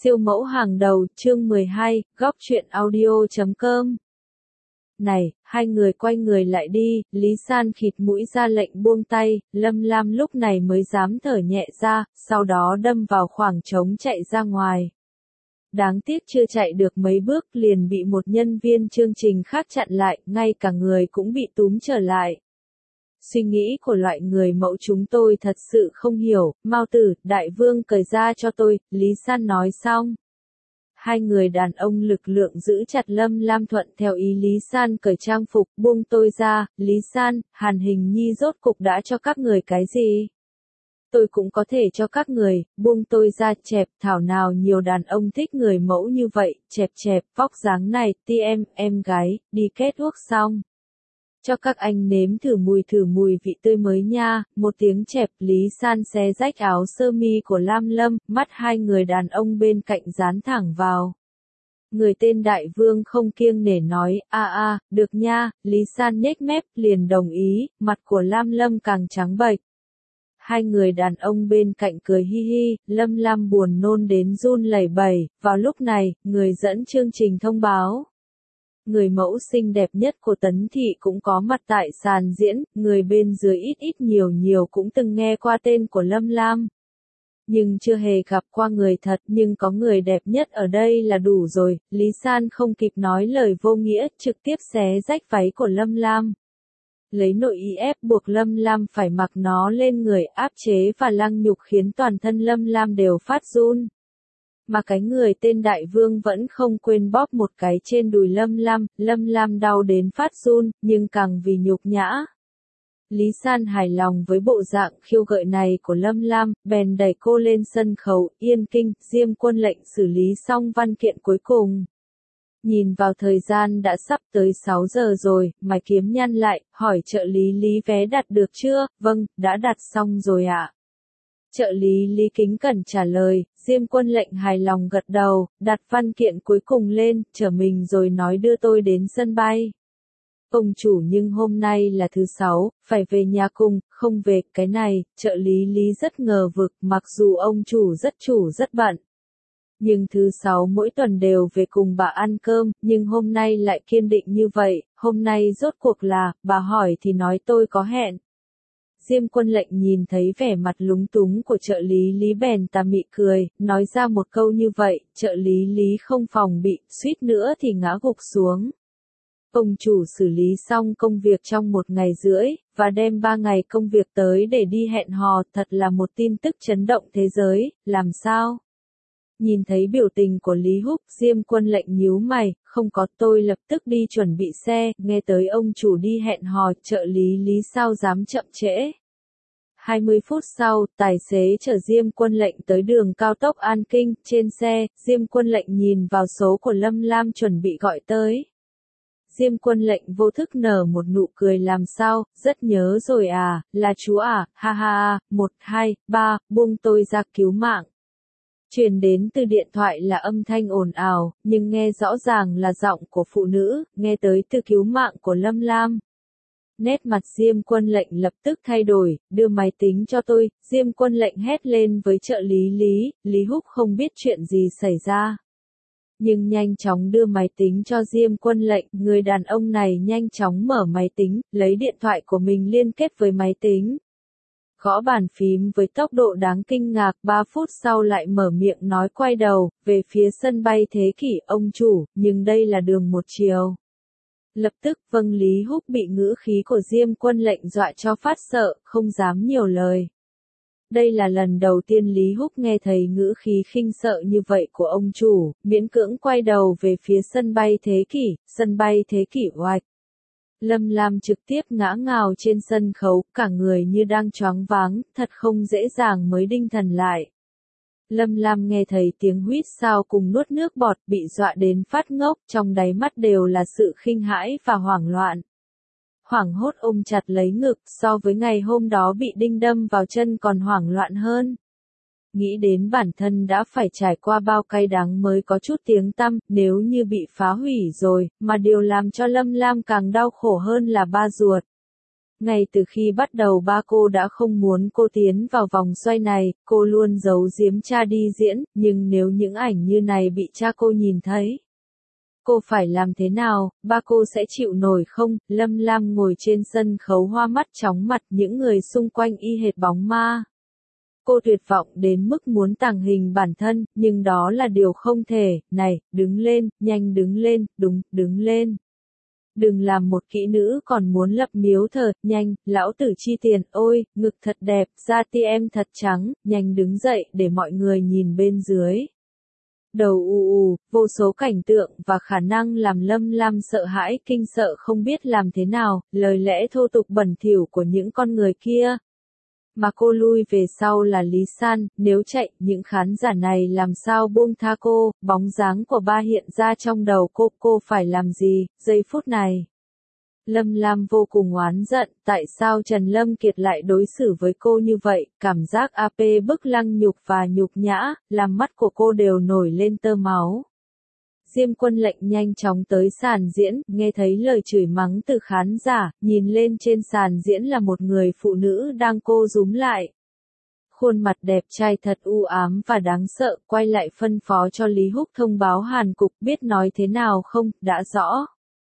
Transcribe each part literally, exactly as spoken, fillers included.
Siêu mẫu hàng đầu, chương mười hai, góc truyện audio chấm com. Này, hai người quay người lại đi, Lý San khịt mũi ra lệnh buông tay, Lâm Lam lúc này mới dám thở nhẹ ra, sau đó đâm vào khoảng trống chạy ra ngoài. Đáng tiếc chưa chạy được mấy bước liền bị một nhân viên chương trình khác chặn lại, ngay cả người cũng bị túm trở lại. Suy nghĩ của loại người mẫu chúng tôi thật sự không hiểu, Mao Tử, đại vương cởi ra cho tôi, Lý San nói xong. Hai người đàn ông lực lượng giữ chặt Lâm Lam thuận theo ý Lý San cởi trang phục, buông tôi ra, Lý San, Hàn Hình Nhi rốt cục đã cho các người cái gì? Tôi cũng có thể cho các người, buông tôi ra, chẹp, thảo nào nhiều đàn ông thích người mẫu như vậy, chẹp chẹp, vóc dáng này, ti em, em gái, đi kết thuốc xong. Cho các anh nếm thử mùi thử mùi vị tươi mới nha, một tiếng chẹp, Lý San xé rách áo sơ mi của Lam Lâm, mắt hai người đàn ông bên cạnh dán thẳng vào. Người tên đại vương không kiêng nể nói, a a, được nha, Lý San nhếch mép, liền đồng ý, mặt của Lam Lâm càng trắng bệch. Hai người đàn ông bên cạnh cười hi hi, Lâm Lam buồn nôn đến run lẩy bẩy, vào lúc này, người dẫn chương trình thông báo. Người mẫu xinh đẹp nhất của Tấn Thị cũng có mặt tại sàn diễn, người bên dưới ít ít nhiều nhiều cũng từng nghe qua tên của Lâm Lam. Nhưng chưa hề gặp qua người thật, nhưng có người đẹp nhất ở đây là đủ rồi, Lý San không kịp nói lời vô nghĩa, trực tiếp xé rách váy của Lâm Lam. Lấy nội y ép buộc Lâm Lam phải mặc nó lên người, áp chế và lăng nhục khiến toàn thân Lâm Lam đều phát run. Mà cái người tên đại vương vẫn không quên bóp một cái trên đùi Lâm Lam, Lâm Lam đau đến phát run, nhưng càng vì nhục nhã. Lý San hài lòng với bộ dạng khiêu gợi này của Lâm Lam, bèn đẩy cô lên sân khấu, yên kinh, Diêm Quân lệnh xử lý xong văn kiện cuối cùng. Nhìn vào thời gian đã sắp tới sáu giờ rồi, mày kiếm nhăn lại, hỏi trợ lý Lý vé đặt được chưa? Vâng, đã đặt xong rồi ạ. Trợ lý Lý kính cẩn trả lời, Diêm Quân lệnh hài lòng gật đầu, đặt văn kiện cuối cùng lên, chở mình rồi nói đưa tôi đến sân bay. Ông chủ nhưng hôm nay là thứ sáu, phải về nhà cùng, không về, cái này, trợ lý Lý rất ngờ vực, mặc dù ông chủ rất chủ rất bận. Nhưng thứ sáu mỗi tuần đều về cùng bà ăn cơm, nhưng hôm nay lại kiên định như vậy, hôm nay rốt cuộc là, bà hỏi thì nói tôi có hẹn. Diêm Quân lệnh nhìn thấy vẻ mặt lúng túng của trợ lý Lý bèn tà mị cười, nói ra một câu như vậy, trợ lý Lý không phòng bị, suýt nữa thì ngã gục xuống. Ông chủ xử lý xong công việc trong một ngày rưỡi, và đem ba ngày công việc tới để đi hẹn hò, thật là một tin tức chấn động thế giới, làm sao? Nhìn thấy biểu tình của Lý Húc, Diêm Quân lệnh nhíu mày, không có, tôi lập tức đi chuẩn bị xe, nghe tới ông chủ đi hẹn hò, trợ lý Lý sao dám chậm trễ. hai mươi phút sau, tài xế chở Diêm Quân lệnh tới đường cao tốc An Kinh, trên xe, Diêm Quân lệnh nhìn vào số của Lâm Lam chuẩn bị gọi tới. Diêm Quân lệnh vô thức nở một nụ cười làm sao, rất nhớ rồi à, là chú à, ha ha ha, một, hai, ba, buông tôi ra cứu mạng. Truyền đến từ điện thoại là âm thanh ồn ào, nhưng nghe rõ ràng là giọng của phụ nữ, nghe tới từ cứu mạng của Lâm Lam. Nét mặt Diêm Quân lệnh lập tức thay đổi, đưa máy tính cho tôi, Diêm Quân lệnh hét lên với trợ lý Lý, Lý Húc không biết chuyện gì xảy ra. Nhưng nhanh chóng đưa máy tính cho Diêm Quân lệnh, người đàn ông này nhanh chóng mở máy tính, lấy điện thoại của mình liên kết với máy tính. Gõ bàn phím với tốc độ đáng kinh ngạc, ba phút sau lại mở miệng nói quay đầu, về phía sân bay Thế Kỷ, ông chủ, nhưng đây là đường một chiều. Lập tức, vâng Lý Húc bị ngữ khí của Diêm Quân lệnh dọa cho phát sợ, không dám nhiều lời. Đây là lần đầu tiên Lý Húc nghe thấy ngữ khí khinh sợ như vậy của ông chủ, miễn cưỡng quay đầu về phía sân bay Thế Kỷ, sân bay Thế Kỷ oạch. Lâm Lam trực tiếp ngã ngào trên sân khấu, cả người như đang choáng váng, thật không dễ dàng mới đinh thần lại. Lâm Lam nghe thấy tiếng huýt sáo cùng nuốt nước bọt, bị dọa đến phát ngốc, trong đáy mắt đều là sự khinh hãi và hoảng loạn. Hoảng hốt ôm chặt lấy ngực, so với ngày hôm đó bị đinh đâm vào chân còn hoảng loạn hơn. Nghĩ đến bản thân đã phải trải qua bao cay đắng mới có chút tiếng tăm, nếu như bị phá hủy rồi, mà điều làm cho Lâm Lam càng đau khổ hơn là ba ruột. Ngay từ khi bắt đầu ba cô đã không muốn cô tiến vào vòng xoay này, cô luôn giấu giếm cha đi diễn, nhưng nếu những ảnh như này bị cha cô nhìn thấy, cô phải làm thế nào, ba cô sẽ chịu nổi không? Lâm Lam ngồi trên sân khấu hoa mắt chóng mặt, những người xung quanh y hệt bóng ma. Cô tuyệt vọng đến mức muốn tàng hình bản thân, nhưng đó là điều không thể. Này, đứng lên, nhanh đứng lên, đúng, đứng lên. Đừng làm một kỹ nữ còn muốn lập miếu thờ, nhanh, lão tử chi tiền, ôi, ngực thật đẹp, da ti em thật trắng, nhanh đứng dậy để mọi người nhìn bên dưới. Đầu ù ù, vô số cảnh tượng và khả năng làm Lâm Lam sợ hãi, kinh sợ không biết làm thế nào, lời lẽ thô tục bẩn thỉu của những con người kia. Mà cô lui về sau là Lý San, nếu chạy, những khán giả này làm sao buông tha cô, bóng dáng của ba hiện ra trong đầu cô, cô phải làm gì, giây phút này. Lâm Lam vô cùng oán giận, tại sao Trần Lâm Kiệt lại đối xử với cô như vậy, cảm giác áp bức lăng nhục và nhục nhã, làm mắt của cô đều nổi lên tơ máu. Diêm Quân lệnh nhanh chóng tới sàn diễn, nghe thấy lời chửi mắng từ khán giả, nhìn lên trên sàn diễn là một người phụ nữ đang cô rúm lại. Khuôn mặt đẹp trai thật u ám và đáng sợ, quay lại phân phó cho Lý Húc thông báo Hàn Cục, biết nói thế nào không, đã rõ.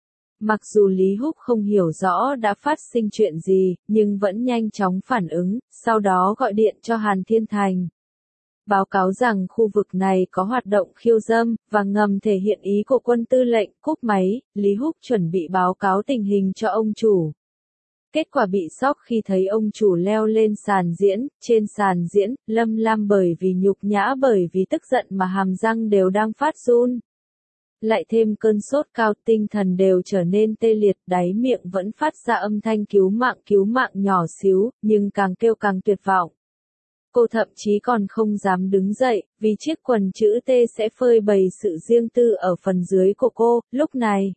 Mặc dù Lý Húc không hiểu rõ đã phát sinh chuyện gì, nhưng vẫn nhanh chóng phản ứng, sau đó gọi điện cho Hàn Thiên Thành. Báo cáo rằng khu vực này có hoạt động khiêu dâm, và ngầm thể hiện ý của quân tư lệnh, cúp máy, Lý Húc chuẩn bị báo cáo tình hình cho ông chủ. Kết quả bị sốc khi thấy ông chủ leo lên sàn diễn, trên sàn diễn, Lâm Lam bởi vì nhục nhã bởi vì tức giận mà hàm răng đều đang phát run. Lại thêm cơn sốt cao, tinh thần đều trở nên tê liệt, đáy miệng vẫn phát ra âm thanh cứu mạng cứu mạng nhỏ xíu, nhưng càng kêu càng tuyệt vọng. Cô thậm chí còn không dám đứng dậy, vì chiếc quần chữ T sẽ phơi bày sự riêng tư ở phần dưới của cô, lúc này.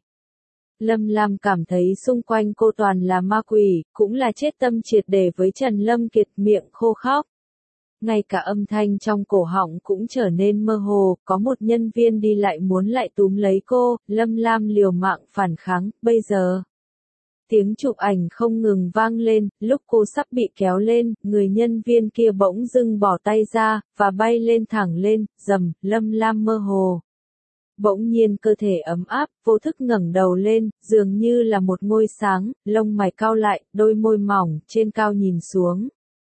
Lâm Lam cảm thấy xung quanh cô toàn là ma quỷ, cũng là chết tâm triệt để với Trần Lâm Kiệt, miệng khô khóc. Ngay cả âm thanh trong cổ họng cũng trở nên mơ hồ, có một nhân viên đi lại muốn lại túm lấy cô, Lâm Lam liều mạng phản kháng, bây giờ. Tiếng chụp ảnh không ngừng vang lên, lúc cô sắp bị kéo lên, người nhân viên kia bỗng dưng bỏ tay ra, và bay lên thẳng lên, rầm, Lâm Lam mơ hồ. Bỗng nhiên cơ thể ấm áp, vô thức ngẩng đầu lên, dường như là một ngôi sáng, lông mày cau lại, đôi môi mỏng, trên cao nhìn xuống.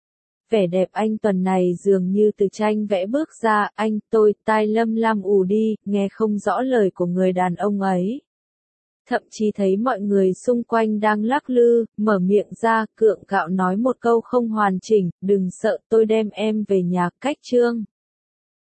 Vẻ đẹp anh tuần này dường như từ tranh vẽ bước ra, anh, tôi, tai Lâm Lam ù đi, nghe không rõ lời của người đàn ông ấy. Thậm chí thấy mọi người xung quanh đang lắc lư, mở miệng ra, cượng cạo nói một câu không hoàn chỉnh, đừng sợ tôi đem em về nhà, cách chương.